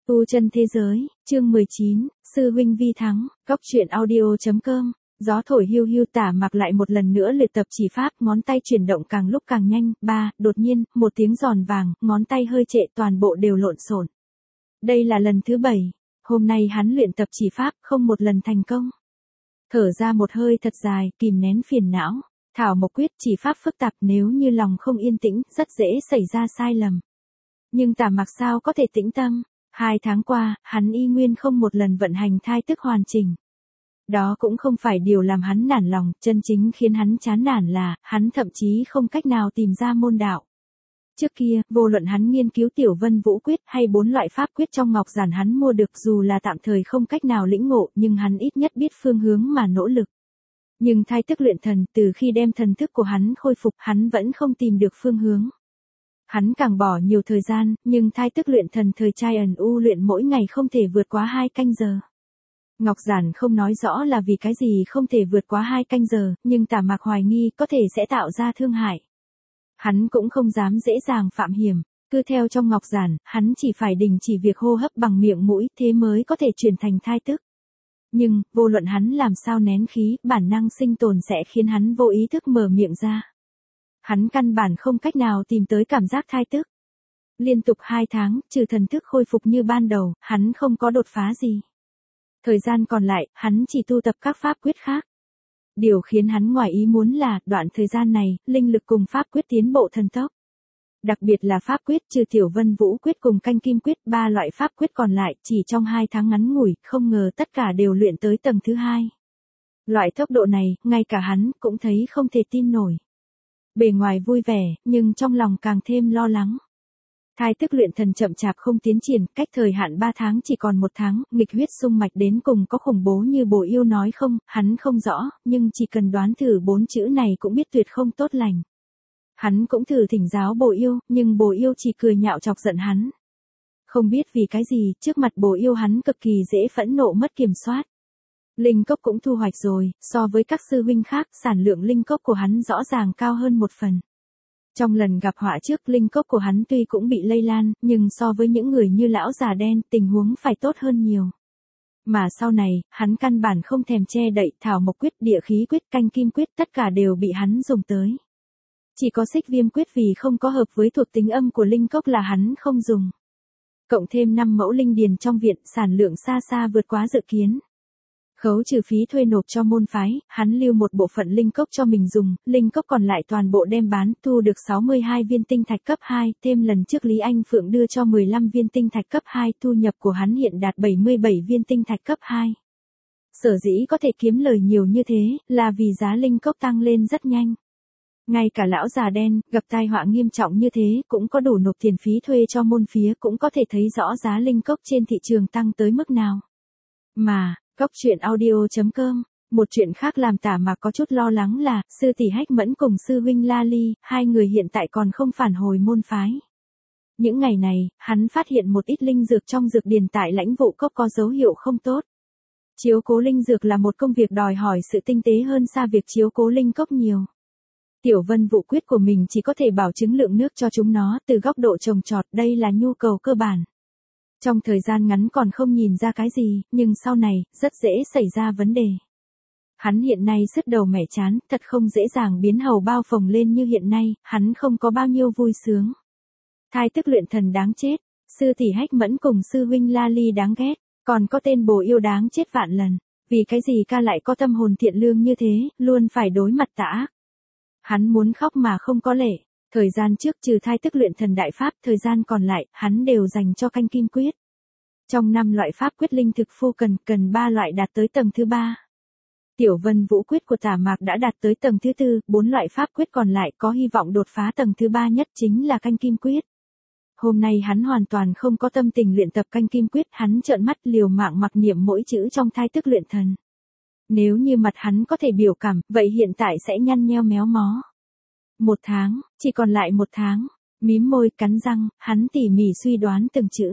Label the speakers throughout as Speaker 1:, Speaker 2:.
Speaker 1: Tu chân thế giới, chương 19, sư huynh vi thắng, góc truyện audio.com. Gió thổi hiu hiu, Tả Mặc lại một lần nữa luyện tập chỉ pháp, ngón tay chuyển động càng lúc càng nhanh. Đột nhiên, một tiếng giòn vàng, ngón tay hơi trệ, toàn bộ đều lộn xộn. Đây là lần thứ 7, hôm nay hắn luyện tập chỉ pháp, không một lần thành công. Thở ra một hơi thật dài, kìm nén phiền não. Thảo Mộc Quyết chỉ pháp phức tạp, nếu như lòng không yên tĩnh, rất dễ xảy ra sai lầm. Nhưng Tả Mặc sao có thể tĩnh tâm? 2 tháng qua, hắn y nguyên không một lần vận hành thai tức hoàn chỉnh. Đó cũng không phải điều làm hắn nản lòng, chân chính khiến hắn chán nản là, hắn thậm chí không cách nào tìm ra môn đạo. Trước kia, vô luận hắn nghiên cứu Tiểu Vân Vũ Quyết hay 4 loại pháp quyết trong ngọc giản hắn mua được, dù là tạm thời không cách nào lĩnh ngộ, nhưng hắn ít nhất biết phương hướng mà nỗ lực. Nhưng thai tức luyện thần, từ khi đem thần thức của hắn khôi phục, hắn vẫn không tìm được phương hướng. Hắn càng bỏ nhiều thời gian, nhưng thai tức luyện thần thời trai ẩn u luyện mỗi ngày không thể vượt quá 2 canh giờ. Ngọc giản không nói rõ là vì cái gì không thể vượt quá 2 canh giờ, nhưng Tả Mặc hoài nghi có thể sẽ tạo ra thương hại. Hắn cũng không dám dễ dàng phạm hiểm, cứ theo trong ngọc giản, hắn chỉ phải đình chỉ việc hô hấp bằng miệng mũi, thế mới có thể chuyển thành thai tức. Nhưng, vô luận hắn làm sao nén khí, bản năng sinh tồn sẽ khiến hắn vô ý thức mở miệng ra. Hắn căn bản không cách nào tìm tới cảm giác thai tức. Liên tục 2 tháng, trừ thần thức khôi phục như ban đầu, hắn không có đột phá gì. Thời gian còn lại, hắn chỉ tu tập các pháp quyết khác. Điều khiến hắn ngoài ý muốn là, đoạn thời gian này, linh lực cùng pháp quyết tiến bộ thần tốc. Đặc biệt là pháp quyết trừ Tiểu Vân Vũ Quyết cùng Canh Kim Quyết, 3 loại pháp quyết còn lại, chỉ trong 2 tháng ngắn ngủi, không ngờ tất cả đều luyện tới tầng thứ 2. Loại tốc độ này, ngay cả hắn, cũng thấy không thể tin nổi. Bề ngoài vui vẻ, nhưng trong lòng càng thêm lo lắng. Thai tức luyện thần chậm chạp không tiến triển, cách thời hạn 3 tháng chỉ còn 1 tháng, nghịch huyết xung mạch đến cùng có khủng bố như Bồ Yêu nói không, hắn không rõ, nhưng chỉ cần đoán thử 4 chữ này cũng biết tuyệt không tốt lành. Hắn cũng thử thỉnh giáo Bồ Yêu, nhưng Bồ Yêu chỉ cười nhạo chọc giận hắn. Không biết vì cái gì, trước mặt Bồ Yêu hắn cực kỳ dễ phẫn nộ mất kiểm soát. Linh cốc cũng thu hoạch rồi, so với các sư huynh khác, sản lượng linh cốc của hắn rõ ràng cao hơn 1 phần. Trong lần gặp họa trước, linh cốc của hắn tuy cũng bị lây lan, nhưng so với những người như lão già đen, tình huống phải tốt hơn nhiều. Mà sau này, hắn căn bản không thèm che đậy, Thảo Mộc Quyết, Địa Khí Quyết, Canh Kim Quyết, tất cả đều bị hắn dùng tới. Chỉ có Xích Viêm Quyết vì không có hợp với thuộc tính âm của linh cốc là hắn không dùng. Cộng thêm 5 mẫu linh điền trong viện, sản lượng xa xa vượt quá dự kiến. Khấu trừ phí thuê nộp cho môn phái, hắn lưu một bộ phận linh cốc cho mình dùng, linh cốc còn lại toàn bộ đem bán, thu được 62 viên tinh thạch cấp 2, thêm lần trước Lý Anh Phượng đưa cho 15 viên tinh thạch cấp 2, thu nhập của hắn hiện đạt 77 viên tinh thạch cấp 2. Sở dĩ có thể kiếm lời nhiều như thế, là vì giá linh cốc tăng lên rất nhanh. Ngay cả lão già đen, gặp tai họa nghiêm trọng như thế, cũng có đủ nộp tiền phí thuê cho môn phía, cũng có thể thấy rõ giá linh cốc trên thị trường tăng tới mức nào. Mà, góc truyện audio.com, một chuyện khác làm Tả Mặc có chút lo lắng là, sư tỷ Hách Mẫn cùng sư huynh La Ly, 2 người hiện tại còn không phản hồi môn phái. Những ngày này, hắn phát hiện một ít linh dược trong dược điền tại Lãnh Vũ Cốc có dấu hiệu không tốt. Chiếu cố linh dược là một công việc đòi hỏi sự tinh tế hơn xa việc chiếu cố linh cốc nhiều. Tiểu Vân Vũ Quyết của mình chỉ có thể bảo chứng lượng nước cho chúng nó, từ góc độ trồng trọt, đây là nhu cầu cơ bản. Trong thời gian ngắn còn không nhìn ra cái gì, nhưng sau này, rất dễ xảy ra vấn đề. Hắn hiện nay sứt đầu mẻ chán, thật không dễ dàng biến hầu bao phồng lên như hiện nay, hắn không có bao nhiêu vui sướng. Thai tức luyện thần đáng chết, sư tỷ Hách Mẫn cùng sư huynh La Ly đáng ghét, còn có tên Bồ Yêu đáng chết vạn lần. Vì cái gì ca lại có tâm hồn thiện lương như thế, luôn phải đối mặt tà ác. Hắn muốn khóc mà không có lệ. Thời gian trước trừ thai tức luyện thần đại pháp, thời gian còn lại, hắn đều dành cho Canh Kim Quyết. Trong 5 loại pháp quyết linh thực phu cần 3 loại đạt tới tầng thứ 3. Tiểu Vân Vũ Quyết của Tả Mặc đã đạt tới tầng thứ 4, 4 loại pháp quyết còn lại có hy vọng đột phá tầng thứ 3 nhất chính là Canh Kim Quyết. Hôm nay hắn hoàn toàn không có tâm tình luyện tập Canh Kim Quyết, hắn trợn mắt liều mạng mặc niệm mỗi chữ trong thai tức luyện thần. Nếu như mặt hắn có thể biểu cảm, vậy hiện tại sẽ nhăn nheo méo mó. 1 tháng, chỉ còn lại 1 tháng, mím môi cắn răng, hắn tỉ mỉ suy đoán từng chữ.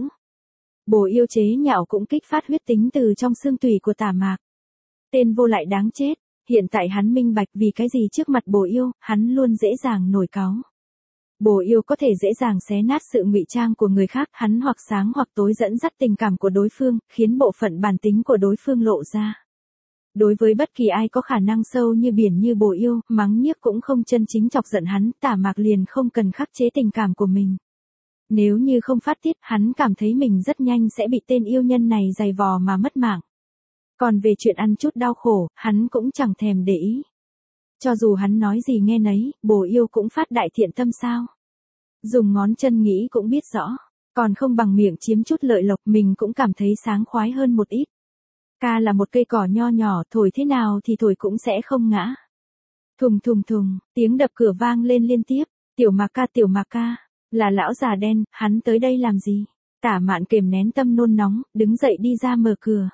Speaker 1: Bồ Yêu chế nhạo cũng kích phát huyết tính từ trong xương tủy của Tả Mặc. Tên vô lại đáng chết, hiện tại hắn minh bạch vì cái gì trước mặt Bồ Yêu, hắn luôn dễ dàng nổi cáu. Bồ yêu có thể dễ dàng xé nát sự ngụy trang của người khác, hắn hoặc sáng hoặc tối dẫn dắt tình cảm của đối phương, khiến bộ phận bản tính của đối phương lộ ra. Đối với bất kỳ ai có khả năng sâu như biển như bồ yêu, mắng nhiếc cũng không chân chính chọc giận hắn, Tả Mạc liền không cần khắc chế tình cảm của mình. Nếu như không phát tiết, hắn cảm thấy mình rất nhanh sẽ bị tên yêu nhân này giày vò mà mất mạng. Còn về chuyện ăn chút đau khổ, hắn cũng chẳng thèm để ý. Cho dù hắn nói gì nghe nấy, bồ yêu cũng phát đại thiện tâm sao. Dùng ngón chân nghĩ cũng biết rõ, còn không bằng miệng chiếm chút lợi lộc, mình cũng cảm thấy sáng khoái hơn một ít. Ca là một cây cỏ nho nhỏ, thổi thế nào thì thổi cũng sẽ không ngã. Thùng thùng thùng, tiếng đập cửa vang lên liên tiếp. Tiểu Mạc ca, là lão già đen, hắn tới đây làm gì? Tả Mạn kềm nén tâm nôn nóng, đứng dậy đi ra mở cửa.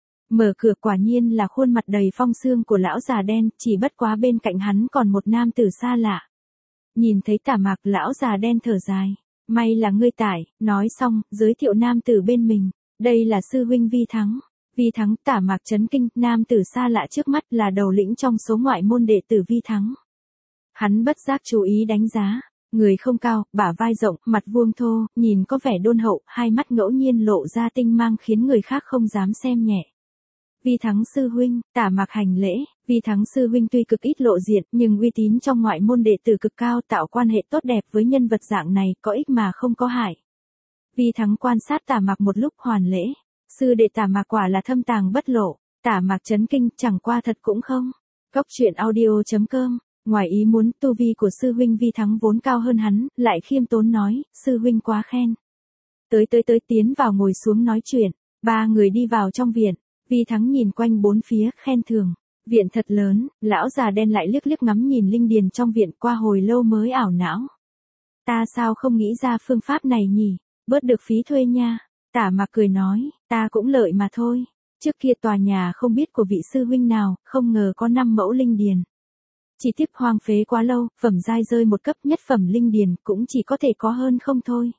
Speaker 1: Mở cửa quả nhiên là khuôn mặt đầy phong sương của lão già đen, chỉ bất quá bên cạnh hắn còn một nam tử xa lạ. Nhìn thấy Tả Mạc, lão già đen thở dài. May là ngươi tải, nói xong, giới thiệu nam tử bên mình. Đây là sư huynh Vi Thắng. Vi Thắng. Tả Mạc chấn kinh, nam tử xa lạ trước mắt là đầu lĩnh trong số ngoại môn đệ tử Vi Thắng. Hắn bất giác chú ý đánh giá. Người không cao, bả vai rộng, mặt vuông thô, nhìn có vẻ đôn hậu, hai mắt ngẫu nhiên lộ ra tinh mang khiến người khác không dám xem nhẹ. Vi Thắng sư huynh. Tả Mạc hành lễ. Vi Thắng sư huynh tuy cực ít lộ diện, nhưng uy tín trong ngoại môn đệ tử cực cao, tạo quan hệ tốt đẹp với nhân vật dạng này, có ích mà không có hại. Vi Thắng quan sát Tả Mạc một lúc hoàn lễ. Sư đệ Tả Mạc quả là thâm tàng bất lộ. Tả Mạc chấn kinh, chẳng qua thật cũng không. Cốc truyện audio.com. Ngoài ý muốn, tu vi của sư huynh Vi Thắng vốn cao hơn hắn, lại khiêm tốn nói, sư huynh quá khen. Tới tiến vào ngồi xuống nói chuyện. Ba người đi vào trong viện. Vi Thắng nhìn quanh bốn phía, khen thường. Viện thật lớn, lão già đen lại liếc liếc ngắm nhìn linh điền trong viện, qua hồi lâu mới ảo não. Ta sao không nghĩ ra phương pháp này nhỉ, bớt được phí thuê nha. Tả Mạc cười nói, ta cũng lợi mà thôi. Trước kia tòa nhà không biết của vị sư huynh nào, không ngờ có 5 mẫu linh điền. Chỉ tiếc hoang phế quá lâu, phẩm giai rơi một cấp, nhất phẩm linh điền cũng chỉ có thể có hơn không thôi.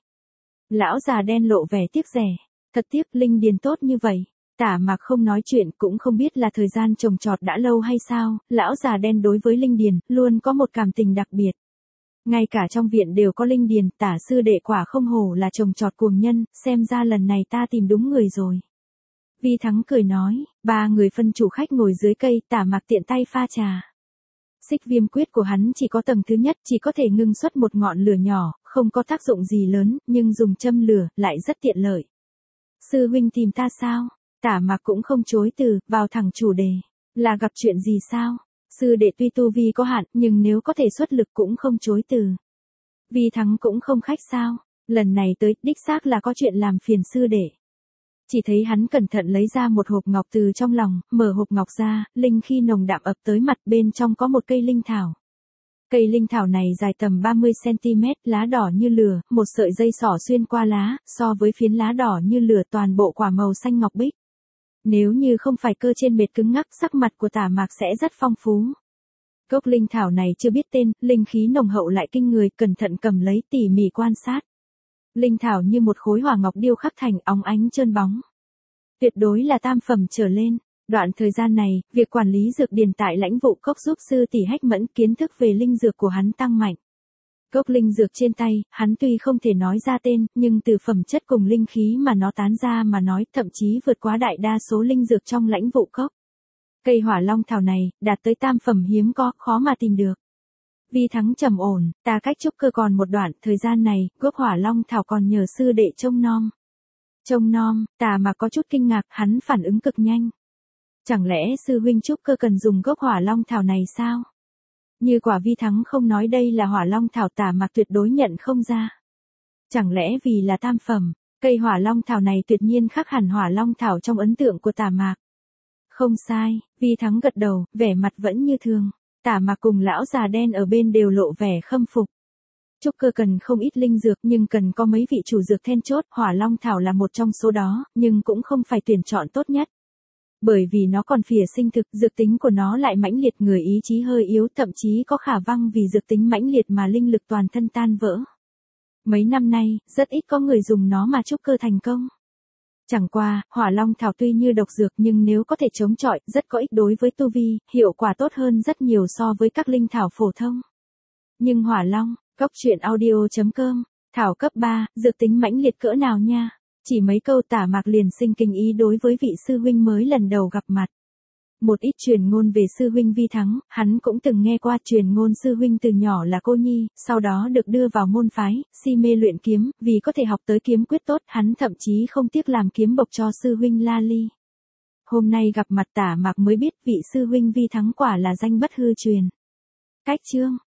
Speaker 1: Lão già đen lộ vẻ tiếc rẻ. Thật tiếc, linh điền tốt như vậy. Tả Mạc không nói chuyện, cũng không biết là thời gian trồng trọt đã lâu hay sao, lão già đen đối với linh điền, luôn có một cảm tình đặc biệt. Ngay cả trong viện đều có linh điền, Tả sư đệ quả không hổ là trồng trọt cuồng nhân, xem ra lần này ta tìm đúng người rồi. Vi Thắng cười nói, ba người phân chủ khách ngồi dưới cây, Tả Mạc tiện tay pha trà. Xích viêm quyết của hắn chỉ có tầng thứ nhất, chỉ có thể ngưng xuất một ngọn lửa nhỏ, không có tác dụng gì lớn, nhưng dùng châm lửa, lại rất tiện lợi. Sư huynh tìm ta sao? Tả Mạc cũng không chối từ, vào thẳng chủ đề. Là gặp chuyện gì sao? Sư đệ tuy tu vi có hạn, nhưng nếu có thể xuất lực cũng không chối từ. Vi Thắng cũng không khách sao. Lần này tới, đích xác là có chuyện làm phiền sư đệ. Chỉ thấy hắn cẩn thận lấy ra một hộp ngọc từ trong lòng, mở hộp ngọc ra, linh khí nồng đậm ập tới mặt, bên trong có một cây linh thảo. Cây linh thảo này dài tầm 30cm, lá đỏ như lửa, một sợi dây xỏ xuyên qua lá, so với phiến lá đỏ như lửa toàn bộ quả màu xanh ngọc bích. Nếu như không phải cơ trên mệt cứng ngắc, sắc mặt của Tả Mạc sẽ rất phong phú. Gốc linh thảo này chưa biết tên, linh khí nồng hậu lại kinh người, cẩn thận cầm lấy tỉ mỉ quan sát. Linh thảo như một khối hỏa ngọc điêu khắc thành, óng ánh trơn bóng. Tuyệt đối là tam phẩm trở lên. Đoạn thời gian này, việc quản lý dược điền tại lãnh vụ cốc giúp sư tỷ Hách Mẫn, kiến thức về linh dược của hắn tăng mạnh. Cốc linh dược trên tay, hắn tuy không thể nói ra tên, nhưng từ phẩm chất cùng linh khí mà nó tán ra mà nói, thậm chí vượt quá đại đa số linh dược trong lãnh vụ cốc. Cây hỏa long thảo này, đạt tới tam phẩm hiếm có, khó mà tìm được. Vi Thắng trầm ổn, ta cách trúc cơ còn một đoạn, thời gian này, gốc hỏa long thảo còn nhờ sư đệ trông nom. Trông nom, Tả Mạc có chút kinh ngạc, hắn phản ứng cực nhanh. Chẳng lẽ sư huynh trúc cơ cần dùng gốc hỏa long thảo này sao? Như quả Vi Thắng không nói đây là hỏa long thảo, Tả Mạc tuyệt đối nhận không ra. Chẳng lẽ vì là tam phẩm, cây hỏa long thảo này tuyệt nhiên khác hẳn hỏa long thảo trong ấn tượng của Tả Mạc. Không sai, Vi Thắng gật đầu, vẻ mặt vẫn như thường. Tả Mạc cùng lão già đen ở bên đều lộ vẻ khâm phục. Trúc cơ cần không ít linh dược, nhưng cần có mấy vị chủ dược then chốt, hỏa long thảo là một trong số đó, nhưng cũng không phải tuyển chọn tốt nhất. Bởi vì nó còn phỉa sinh thực, dược tính của nó lại mãnh liệt, người ý chí hơi yếu, thậm chí có khả năng vì dược tính mãnh liệt mà linh lực toàn thân tan vỡ. Mấy năm nay, rất ít có người dùng nó mà trúc cơ thành công. Chẳng qua, hỏa long thảo tuy như độc dược nhưng nếu có thể chống chọi, rất có ích đối với tu vi, hiệu quả tốt hơn rất nhiều so với các linh thảo phổ thông. Nhưng hỏa long, Cóc truyện audio.com, Thảo cấp 3, dược tính mãnh liệt cỡ nào nha. Chỉ mấy câu Tả Mạc liền sinh kinh ý đối với vị sư huynh mới lần đầu gặp mặt. Một ít truyền ngôn về sư huynh Vi Thắng, hắn cũng từng nghe qua. Truyền ngôn sư huynh từ nhỏ là cô nhi, sau đó được đưa vào môn phái, si mê luyện kiếm, vì có thể học tới kiếm quyết tốt, hắn thậm chí không tiếc làm kiếm bộc cho sư huynh La Ly. Hôm nay gặp mặt Tả Mạc mới biết vị sư huynh Vi Thắng quả là danh bất hư truyền. Cách chương